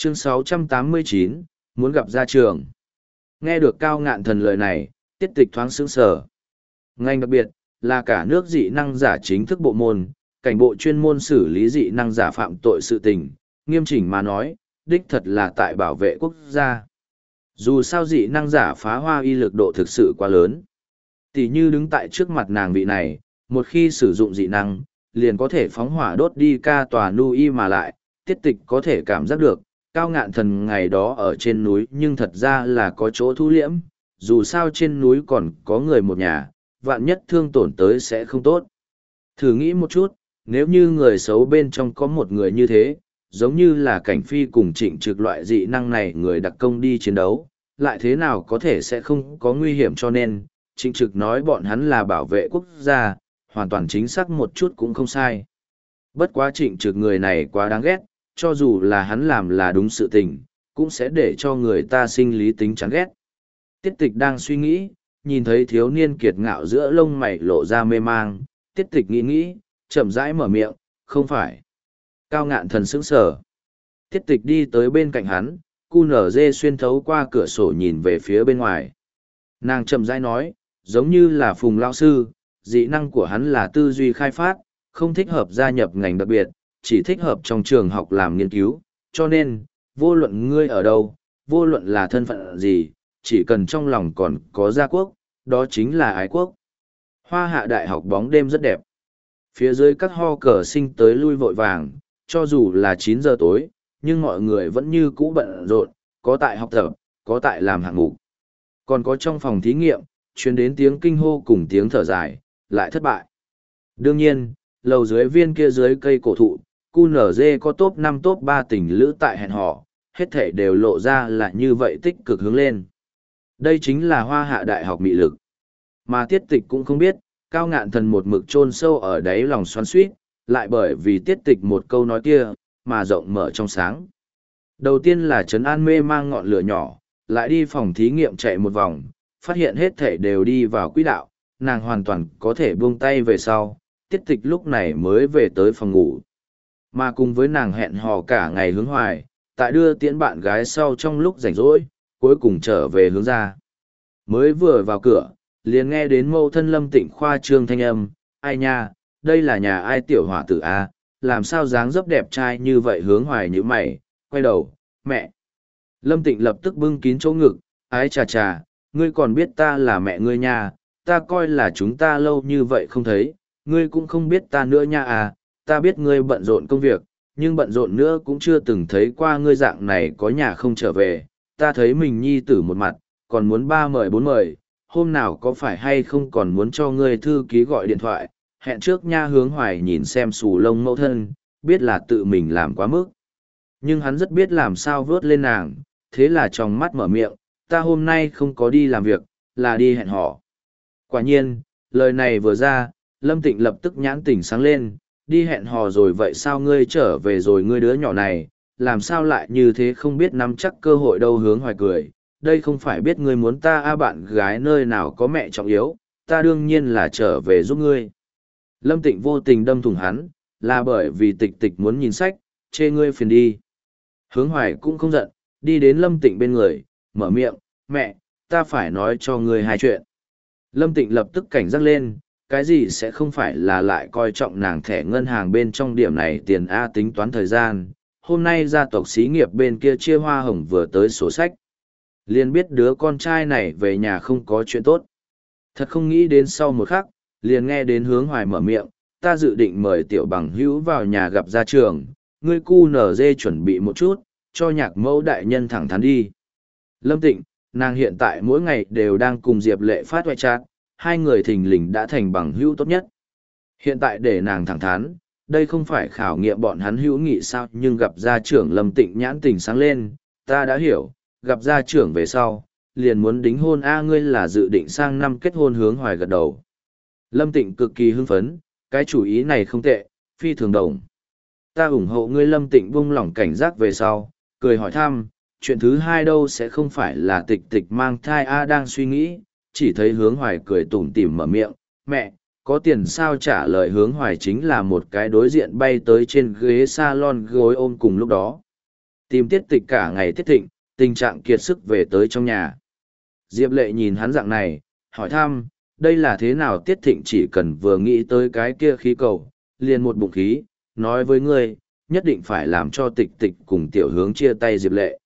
Chương 689, muốn gặp gia trường. Nghe được Cao Ngạn Thần lời này, Tiết Tịch thoáng sững sờ. Ngành đặc biệt, là cả nước dị năng giả chính thức bộ môn, cảnh bộ chuyên môn xử lý dị năng giả phạm tội sự tình, nghiêm chỉnh mà nói, đích thật là tại bảo vệ quốc gia. Dù sao dị năng giả phá hoa y lực độ thực sự quá lớn. Tỷ như đứng tại trước mặt nàng vị này, một khi sử dụng dị năng, liền có thể phóng hỏa đốt đi ca tòa nu y mà lại, Tiết Tịch có thể cảm giác được, Cao Ngạn Thần ngày đó ở trên núi nhưng thật ra là có chỗ thu liễm, dù sao trên núi còn có người một nhà, vạn nhất thương tổn tới sẽ không tốt. Thử nghĩ một chút, nếu như người xấu bên trong có một người như thế, giống như là Cảnh Phi cùng Trịnh Trực loại dị năng này người đặc công đi chiến đấu, lại thế nào có thể sẽ không có nguy hiểm, cho nên, Trịnh Trực nói bọn hắn là bảo vệ quốc gia, hoàn toàn chính xác một chút cũng không sai. Bất quá Trịnh Trực người này quá đáng ghét, cho dù là hắn làm là đúng sự tình, cũng sẽ để cho người ta sinh lý tính chán ghét. Tiết Tịch đang suy nghĩ, nhìn thấy thiếu niên kiệt ngạo giữa lông mày lộ ra mê mang, Tiết Tịch nghĩ, chậm rãi mở miệng, không phải. Cao Ngạn Thần sững sờ. Tiết Tịch đi tới bên cạnh hắn, QNZ xuyên thấu qua cửa sổ nhìn về phía bên ngoài. Nàng chậm rãi nói, giống như là Phùng lão sư, dị năng của hắn là tư duy khai phát, không thích hợp gia nhập ngành đặc biệt, chỉ thích hợp trong trường học làm nghiên cứu, cho nên, vô luận ngươi ở đâu, vô luận là thân phận gì, chỉ cần trong lòng còn có gia quốc, đó chính là ái quốc. Hoa Hạ Đại học bóng đêm rất đẹp. Phía dưới các ho cờ sinh tới lui vội vàng, cho dù là 9 giờ tối, nhưng mọi người vẫn như cũ bận rộn, có tại học tập, có tại làm hạng mục. Còn có trong phòng thí nghiệm, truyền đến tiếng kinh hô cùng tiếng thở dài, lại thất bại. Đương nhiên, lầu dưới viên kia dưới cây cổ thụ, QNZ có top 5 top 3 tình lữ tại hẹn hò, hết thể đều lộ ra là như vậy tích cực hướng lên. Đây chính là Hoa Hạ Đại học mị lực. Mà Tiết Tịch cũng không biết, Cao Ngạn Thần một mực chôn sâu ở đáy lòng xoắn xuýt, lại bởi vì Tiết Tịch một câu nói kia, mà rộng mở trong sáng. Đầu tiên là trấn an mê mang ngọn lửa nhỏ, lại đi phòng thí nghiệm chạy một vòng, phát hiện hết thể đều đi vào quỹ đạo, nàng hoàn toàn có thể buông tay về sau, Tiết Tịch lúc này mới về tới phòng ngủ. Mà cùng với nàng hẹn hò cả ngày Hướng Hoài, tại đưa tiễn bạn gái sau trong lúc rảnh rỗi, cuối cùng trở về hướng ra. Mới vừa vào cửa, liền nghe đến mâu thân Lâm Tịnh khoa trương thanh âm, ai nha, đây là nhà ai tiểu hỏa tử a, làm sao dáng dấp đẹp trai như vậy. Hướng Hoài như mày, quay đầu, mẹ. Lâm Tịnh lập tức bưng kín chỗ ngực, ái chà chà, ngươi còn biết ta là mẹ ngươi nha, ta coi là chúng ta lâu như vậy không thấy, ngươi cũng không biết ta nữa nha à, ta biết ngươi bận rộn công việc, nhưng bận rộn nữa cũng chưa từng thấy qua ngươi dạng này có nhà không trở về, ta thấy mình nhi tử một mặt, còn muốn 3 mời 4 mời, hôm nào có phải hay không còn muốn cho ngươi thư ký gọi điện thoại, hẹn trước nha. Hướng Hoài nhìn xem xù lông mẫu thân, biết là tự mình làm quá mức. Nhưng hắn rất biết làm sao vớt lên nàng, thế là trong mắt mở miệng, ta hôm nay không có đi làm việc, là đi hẹn hò. Quả nhiên, lời này vừa ra, Lâm Tịnh lập tức nhãn tỉnh sáng lên, đi hẹn hò rồi vậy sao ngươi trở về rồi ngươi đứa nhỏ này, làm sao lại như thế không biết nắm chắc cơ hội đâu. Hướng Hoài cười, đây không phải biết ngươi muốn ta bạn gái nơi nào có mẹ trọng yếu, ta đương nhiên là trở về giúp ngươi. Lâm Tịnh vô tình đâm thủng hắn, là bởi vì Tịch Tịch muốn nhìn sách, chê ngươi phiền đi. Hướng Hoài cũng không giận, đi đến Lâm Tịnh bên người, mở miệng, mẹ, ta phải nói cho ngươi hai chuyện. Lâm Tịnh lập tức cảnh giác lên, cái gì sẽ không phải là lại coi trọng nàng thẻ ngân hàng bên trong điểm này tiền A tính toán thời gian. Hôm nay gia tộc xí nghiệp bên kia chia hoa hồng vừa tới sổ sách. Liền biết đứa con trai này về nhà không có chuyện tốt. Thật không nghĩ đến sau một khắc, liền nghe đến Hướng Hoài mở miệng, ta dự định mời tiểu bằng hữu vào nhà gặp gia trường, ngươi QNZ chuẩn bị một chút, cho nhạc mẫu đại nhân thẳng thắn đi. Lâm Tịnh, nàng hiện tại mỗi ngày đều đang cùng Diệp Lệ phát ngoại chat, hai người thình lình đã thành bằng hữu tốt nhất. Hiện tại để nàng thẳng thắn, đây không phải khảo nghiệm bọn hắn hữu nghị sao, nhưng gặp gia trưởng Lâm Tịnh nhãn tình sáng lên, ta đã hiểu, gặp gia trưởng về sau, liền muốn đính hôn ngươi là dự định sang năm kết hôn. Hướng Hoài gật đầu. Lâm Tịnh cực kỳ hưng phấn, cái chủ ý này không tệ, phi thường đồng. Ta ủng hộ ngươi. Lâm Tịnh buông lỏng cảnh giác về sau, cười hỏi thăm, chuyện thứ hai đâu sẽ không phải là Tịch Tịch mang thai đang suy nghĩ, chỉ thấy Hướng Hoài cười tủm tỉm mở miệng, mẹ, có tiền sao? Trả lời Hướng Hoài chính là một cái đối diện bay tới trên ghế salon gối ôm cùng lúc đó. Tìm tiết tịch cả ngày tiết thịnh, tình trạng kiệt sức về tới trong nhà. Diệp lệ nhìn hắn dạng này, hỏi thăm, đây là thế nào? Tiết thịnh chỉ cần vừa nghĩ tới cái kia khí cầu, liền một bụng khí, nói với ngươi, nhất định phải làm cho tịch tịch cùng tiểu hướng chia tay Diệp lệ.